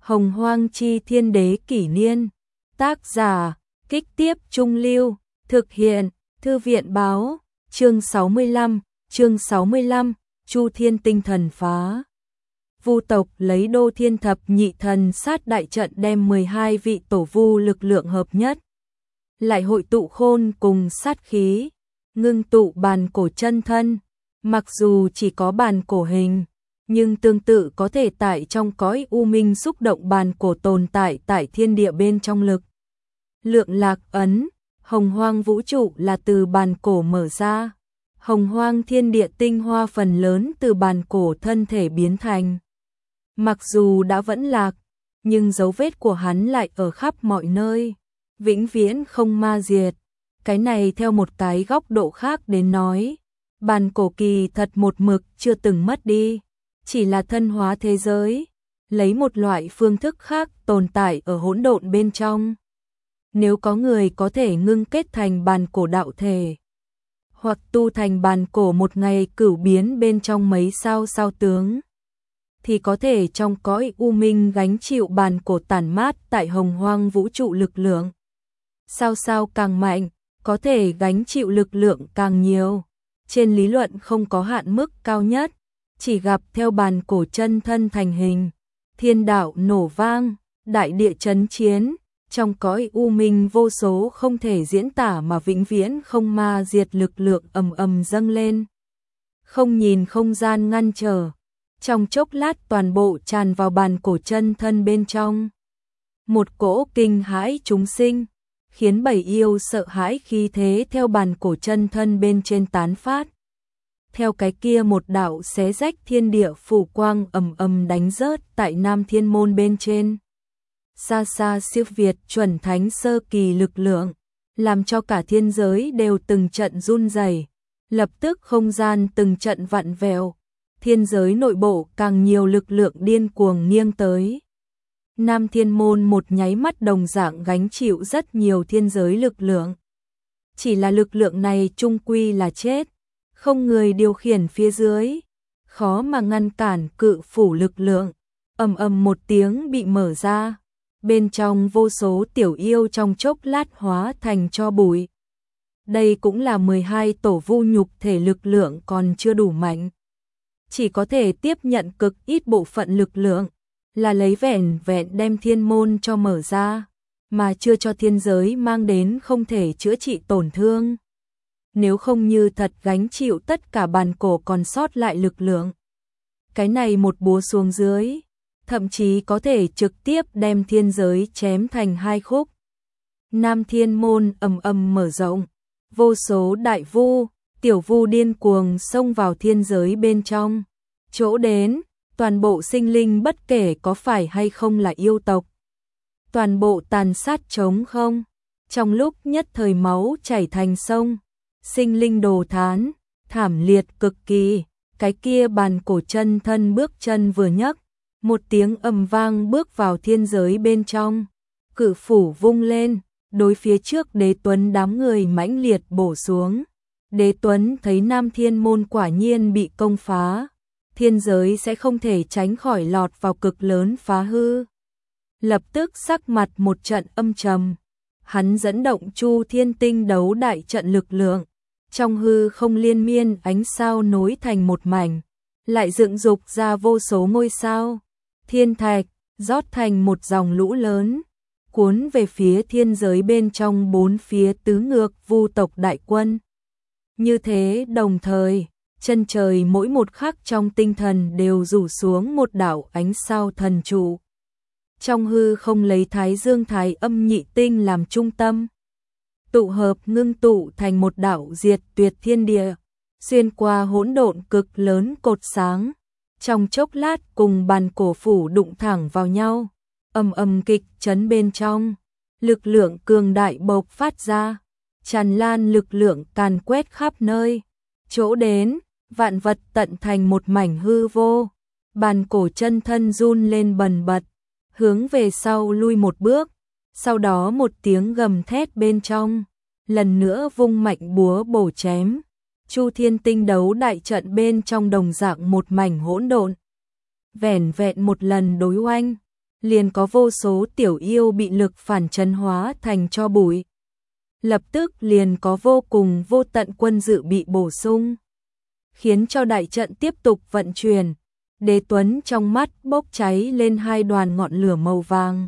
Hồng Hoang Chi Thiên Đế Kỷ Niên. Tác giả, Kích Tiếp Trung Lưu. Thực hiện, Thư viện Báo. Chương 65, Chu Thiên Tinh Thần Phá. Vu tộc lấy Đô Thiên Thập Nhị Thần Sát đại trận đem 12 vị tổ vu lực lượng hợp nhất. Lại hội tụ khôn cùng sát khí, ngưng tụ bàn cổ chân thân. Mặc dù chỉ có bàn cổ hình, nhưng tương tự có thể tại trong cõi u minh xúc động bàn cổ tồn tại tại thiên địa bên trong lực. Lượng lạc ấn, hồng hoang vũ trụ là từ bàn cổ mở ra. Hồng hoang thiên địa tinh hoa phần lớn từ bàn cổ thân thể biến thành. Mặc dù đã vẫn lạc, nhưng dấu vết của hắn lại ở khắp mọi nơi, vĩnh viễn không ma diệt. Cái này theo một cái góc độ khác đến nói, bàn cổ kỳ thật một mực chưa từng mất đi, chỉ là thân hóa thế giới, lấy một loại phương thức khác tồn tại ở hỗn độn bên trong. Nếu có người có thể ngưng kết thành bàn cổ đạo thể, hoặc tu thành bàn cổ một ngày cửu biến bên trong mấy sao sao tướng, thì có thể trong cõi u minh gánh chịu bàn cổ tản mát tại hồng hoang vũ trụ lực lượng. Sao sao càng mạnh, có thể gánh chịu lực lượng càng nhiều. Trên lý luận không có hạn mức cao nhất, chỉ gặp theo bàn cổ chân thân thành hình, thiên đạo nổ vang, đại địa chấn chiến, trong cõi u minh vô số không thể diễn tả mà vĩnh viễn không ma diệt lực lượng ầm ầm dâng lên. Không nhìn không gian ngăn trở, trong chốc lát toàn bộ tràn vào bàn cổ chân thân bên trong. Một cỗ kinh hãi chúng sinh, khiến bảy yêu sợ hãi khí thế theo bàn cổ chân thân bên trên tán phát. Theo cái kia một đạo xé rách thiên địa phủ quang ầm ầm đánh rớt tại Nam Thiên Môn bên trên. Xa xa siêu việt chuẩn thánh sơ kỳ lực lượng, làm cho cả thiên giới đều từng trận run rẩy. Lập tức không gian từng trận vặn vẹo, thiên giới nội bộ càng nhiều lực lượng điên cuồng nghiêng tới. Nam Thiên Môn một nháy mắt đồng dạng gánh chịu rất nhiều thiên giới lực lượng. Chỉ là lực lượng này chung quy là chết, không người điều khiển phía dưới, khó mà ngăn cản cự phủ lực lượng. Ầm ầm một tiếng bị mở ra, bên trong vô số tiểu yêu trong chốc lát hóa thành tro bụi. Đây cũng là 12 tổ vu nhục thể lực lượng còn chưa đủ mạnh, chỉ có thể tiếp nhận cực ít bộ phận lực lượng, là lấy vẻn vẹn đem thiên môn cho mở ra, mà chưa cho thiên giới mang đến không thể chữa trị tổn thương. Nếu không như thật gánh chịu tất cả bàn cổ còn sót lại lực lượng, cái này một búa xuống dưới, thậm chí có thể trực tiếp đem thiên giới chém thành hai khúc. Nam Thiên Môn ầm ầm mở rộng, vô số đại vu, tiểu vu điên cuồng xông vào thiên giới bên trong. Chỗ đến, toàn bộ sinh linh bất kể có phải hay không là yêu tộc, toàn bộ tàn sát trống không. Trong lúc nhất thời máu chảy thành sông, sinh linh đồ thán, thảm liệt cực kỳ. Cái kia bàn cổ chân thân bước chân vừa nhấc, một tiếng ầm vang bước vào thiên giới bên trong, cự phủ vung lên, đối phía trước Đế Tuấn đám người mãnh liệt bổ xuống. Đế Tuấn thấy Nam Thiên Môn quả nhiên bị công phá, thiên giới sẽ không thể tránh khỏi lọt vào cực lớn phá hư. Lập tức sắc mặt một trận âm trầm, hắn dẫn động Chu Thiên Tinh đấu đại trận lực lượng, trong hư không liên miên ánh sao nối thành một mảnh, lại dựng dục ra vô số ngôi sao, thiên thạch rót thành một dòng lũ lớn, cuốn về phía thiên giới bên trong bốn phía tứ ngược vu tộc đại quân. Như thế đồng thời, chân trời mỗi một khắc trong tinh thần đều rủ xuống một đạo ánh sao thần trụ. Trong hư không lấy Thái Dương Thái Âm Nhị Tinh làm trung tâm, tụ hợp ngưng tụ thành một đạo diệt tuyệt thiên địa, xuyên qua hỗn độn cực lớn cột sáng, trong chốc lát cùng bàn cổ phủ đụng thẳng vào nhau, ầm ầm kịch chấn bên trong, lực lượng cường đại bộc phát ra, tràn lan lực lượng càn quét khắp nơi. Chỗ đến, vạn vật tận thành một mảnh hư vô, bàn cổ chân thân run lên bần bật, hướng về sau lui một bước, sau đó một tiếng gầm thét bên trong, lần nữa vung mạnh búa bổ chém. Chu Thiên Tinh đấu đại trận bên trong đồng dạng một mảnh hỗn độn. Vẻn vẹn một lần đối oanh, liền có vô số tiểu yêu bị lực phản chấn hóa thành tro bụi. Lập tức liền có vô cùng vô tận quân dự bị bổ sung, khiến cho đại trận tiếp tục vận chuyển. Đế Tuấn trong mắt bốc cháy lên hai đoàn ngọn lửa màu vàng.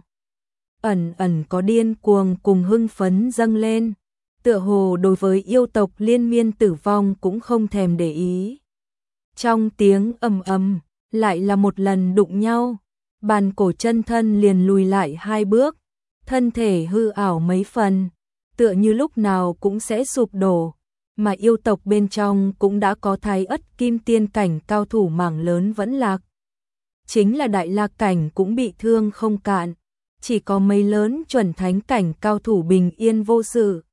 Ẩn ẩn có điên cuồng cùng hưng phấn dâng lên, tựa hồ đối với yêu tộc liên miên tử vong cũng không thèm để ý. Trong tiếng ầm ầm, lại là một lần đụng nhau, bàn cổ chân thân liền lùi lại hai bước, thân thể hư ảo mấy phần, tựa như lúc nào cũng sẽ sụp đổ, mà yêu tộc bên trong cũng đã có Thái Ất Kim Tiên cảnh cao thủ mảng lớn vẫn lạc. Chính là Đại La cảnh cũng bị thương không cạn, chỉ có mấy lớn chuẩn thánh cảnh cao thủ bình yên vô sự.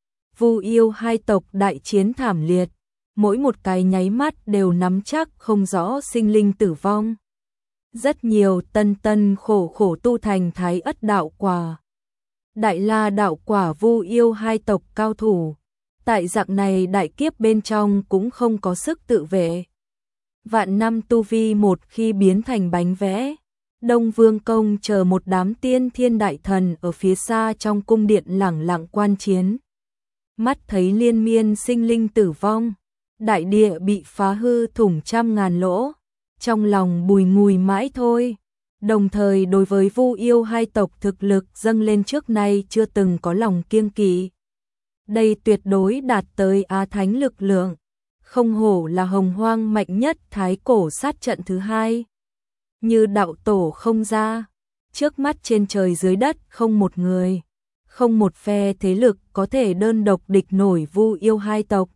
Vu yêu hai tộc đại chiến thảm liệt, mỗi một cái nháy mắt đều nắm chắc không rõ sinh linh tử vong. Rất nhiều tân tân khổ khổ tu thành Thái Ất đạo quả, Đại La đạo quả vu yêu hai tộc cao thủ, tại dạng này đại kiếp bên trong cũng không có sức tự vệ. Vạn năm tu vi một khi biến thành bánh vẽ, Đông Vương Công chờ một đám tiên thiên đại thần ở phía xa trong cung điện lẳng lặng quan chiến. Mắt thấy liên miên sinh linh tử vong, đại địa bị phá hư thủng trăm ngàn lỗ, trong lòng bùi ngùi mãi thôi. Đồng thời đối với vu yêu hai tộc thực lực dâng lên trước nay chưa từng có lòng kiêng kỵ. Đây tuyệt đối đạt tới Á Thánh lực lượng, không hổ là hồng hoang mạnh nhất thái cổ sát trận thứ hai. Như đạo tổ không ra, trước mắt trên trời dưới đất không một người, không một phe thế lực có thể đơn độc địch nổi vu yêu hai tộc.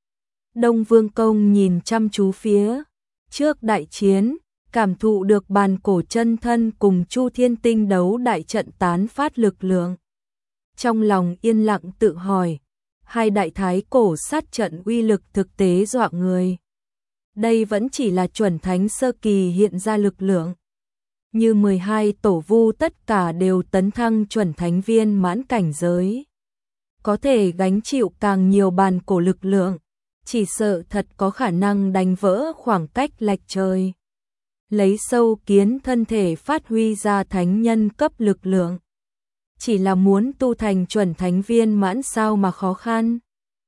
Đông Vương Công nhìn chăm chú phía trước đại chiến, cảm thụ được bàn cổ chân thân cùng Chu Thiên Tinh đấu đại trận tán phát lực lượng. Trong lòng yên lặng tự hỏi, hai đại thái cổ sát trận uy lực thực tế dọa người. Đây vẫn chỉ là chuẩn thánh sơ kỳ hiện ra lực lượng. Như 12 tổ vu tất cả đều tấn thăng chuẩn thánh viên mãn cảnh giới. Có thể gánh chịu càng nhiều bàn cổ lực lượng, chỉ sợ thật có khả năng đánh vỡ khoảng cách lệch trời. Lấy sâu kiến thân thể phát huy ra thánh nhân cấp lực lượng. Chỉ là muốn tu thành chuẩn thánh viên mãn sao mà khó khăn.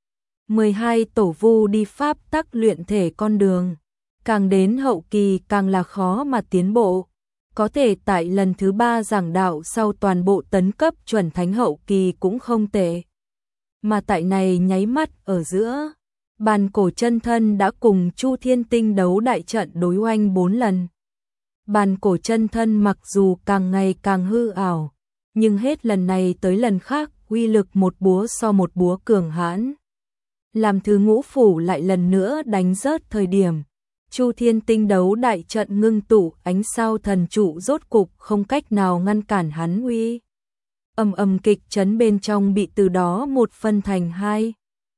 12 tổ vu đi pháp tắc luyện thể con đường, càng đến hậu kỳ càng là khó mà tiến bộ. Có thể tại lần thứ 3 giảng đạo sau toàn bộ tấn cấp chuẩn thánh hậu kỳ cũng không tệ. Mà tại này nháy mắt ở giữa, bàn cổ chân thân đã cùng Chu Thiên Tinh đấu đại trận đối oanh 4 lần. Bàn cổ chân thân mặc dù càng ngày càng hư ảo, nhưng hết lần này tới lần khác uy lực một búa so một búa cường hãn. Làm thứ ngũ phủ lại lần nữa đánh rớt thời điểm, Chu Thiên Tinh đấu đại trận ngưng tụ ánh sao thần trụ rốt cục không cách nào ngăn cản hắn uy. Ầm ầm kịch chấn bên trong bị từ đó một phân thành hai.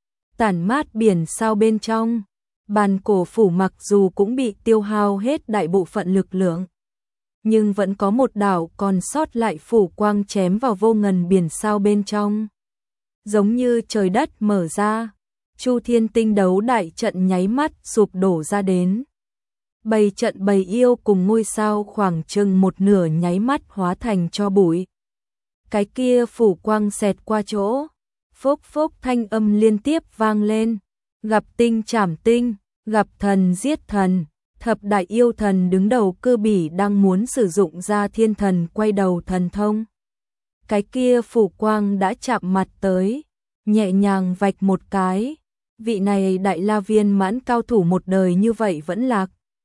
Tản mát biển sao bên trong, bàn cổ phủ mặc dù cũng bị tiêu hao hết đại bộ phận lực lượng, nhưng vẫn có một đảo còn sót lại phủ quang chém vào vô ngần biển sao bên trong. Giống như trời đất mở ra, Chu Thiên Tinh đấu đại trận nháy mắt sụp đổ ra đến. Bầy trận bầy yêu cùng ngôi sao khoảng chừng một nửa nháy mắt hóa thành tro bụi. Cái kia phủ quang xẹt qua chỗ, phốc phốc thanh âm liên tiếp vang lên, gặp tinh chảm tinh, gặp thần giết thần. Thập đại yêu thần đứng đầu Cơ Bỉ đang muốn sử dụng ra thiên thần quay đầu thần thông. Cái kia phủ quang đã chạm mặt tới, nhẹ nhàng vạch một cái. Vị này đại la viên mãn cao thủ một đời như vậy vẫn lạc.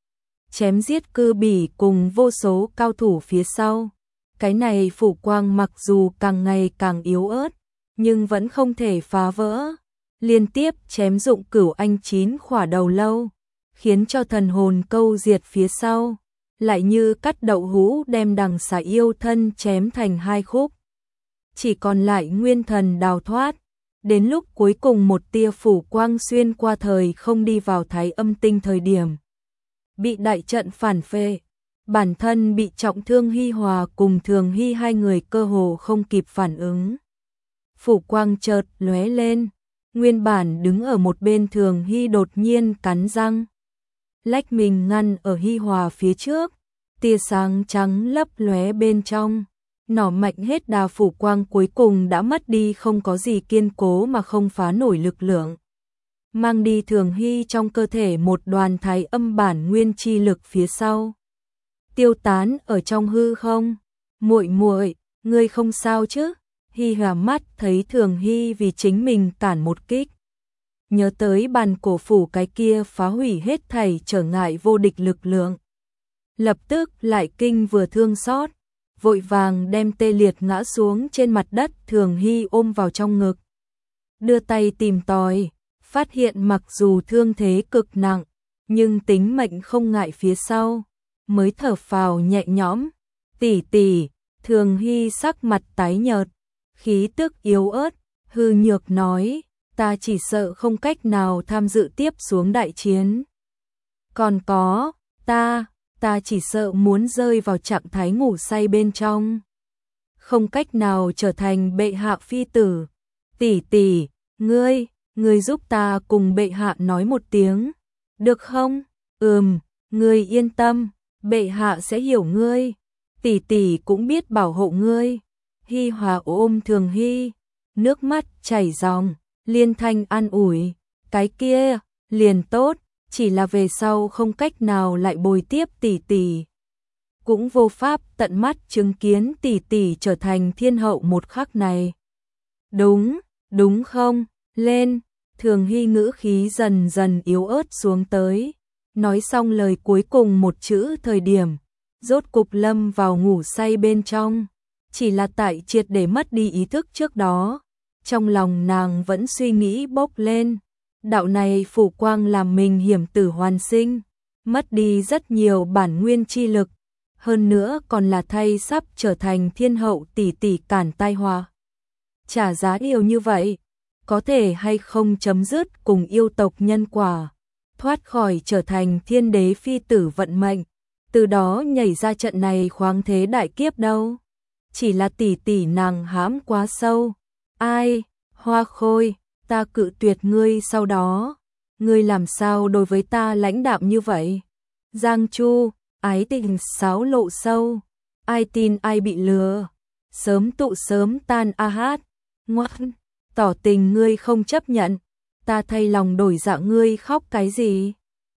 Chém giết Cơ Bỉ cùng vô số cao thủ phía sau. Cái này phủ quang mặc dù càng ngày càng yếu ớt, nhưng vẫn không thể phá vỡ. Liên tiếp chém dụng Cửu Anh 9 khỏa đầu lâu, khiến cho thần hồn câu diệt phía sau, lại như cắt đậu hũ đem đằng xà yêu thân chém thành hai khúc. Chỉ còn lại nguyên thần đào thoát, đến lúc cuối cùng một tia phủ quang xuyên qua thời không đi vào Thái Âm Tinh thời điểm. Bị đại trận phản phệ, bản thân bị trọng thương Hi Hòa cùng Thường Hy hai người cơ hồ không kịp phản ứng. Phủ quang chợt lóe lên, nguyên bản đứng ở một bên Thường Hy đột nhiên cắn răng. Lách mình ngăn ở Hi Hòa phía trước, tia sáng trắng lấp lóe bên trong. Nỏ mạnh hết đà phủ quang cuối cùng đã mất đi, không có gì kiên cố mà không phá nổi lực lượng. Mang đi Thường Hy trong cơ thể một đoàn thái âm bản nguyên chi lực phía sau. Tiêu tán ở trong hư không. Muội muội, ngươi không sao chứ? Hy Hòa mắt thấy Thường Hy vì chính mình cản một kích. Nhớ tới bàn cổ phủ cái kia phá hủy hết thảy trở ngại vô địch lực lượng. Lập tức lại kinh vừa thương xót, vội vàng đem tê liệt ngã xuống trên mặt đất, Thường Hy ôm vào trong ngực. Đưa tay tìm tòi, phát hiện mặc dù thương thế cực nặng, nhưng tính mệnh không ngại phía sau, mới thở phào nhẹ nhõm. Tỷ tỷ, Thường Hy sắc mặt tái nhợt, khí tức yếu ớt, hư nhược nói, ta chỉ sợ không cách nào tham dự tiếp xuống đại chiến. Còn có, ta chỉ sợ muốn rơi vào trạng thái ngủ say bên trong. Không cách nào trở thành bệ hạ phi tử. Tỷ tỷ, ngươi giúp ta cùng bệ hạ nói một tiếng, được không? Ngươi yên tâm, bệ hạ sẽ hiểu ngươi. Tỷ tỷ cũng biết bảo hộ ngươi. Hy Hòa ôm Thường Hy, nước mắt chảy ròng, liên thanh an ủi, cái kia, liền tốt, chỉ là về sau không cách nào lại bồi tiếp tỷ tỷ. Cũng vô pháp tận mắt chứng kiến tỷ tỷ trở thành thiên hậu một khắc này. Đúng không? Lên, Thường Hy ngữ khí dần dần yếu ớt xuống tới. Nói xong lời cuối cùng một chữ thời điểm, rốt cục lâm vào ngủ say bên trong. Chỉ là tại triệt để mất đi ý thức trước đó, trong lòng nàng vẫn suy nghĩ bốc lên. Đạo này phủ quang làm mình hiểm tử hoàn sinh, mất đi rất nhiều bản nguyên chi lực, hơn nữa còn là thay sắp trở thành thiên hậu tỷ tỷ cản tai họa. Trả giá nhiều như vậy, có thể hay không chấm dứt cùng yêu tộc nhân quả, thoát khỏi trở thành thiên đế phi tử vận mệnh, từ đó nhảy ra trận này khoáng thế đại kiếp đâu. Chỉ là tỷ tỷ nàng hãm quá sâu. Ai, Hoa Khôi, ta cự tuyệt ngươi sau đó, ngươi làm sao đối với ta lãnh đạm như vậy? Giang Chu, ái tình xáo lộ sâu, ai tin ai bị lừa, sớm tụ sớm tan a hát, ngoan, tỏ tình ngươi không chấp nhận, ta thay lòng đổi dạ, ngươi khóc cái gì?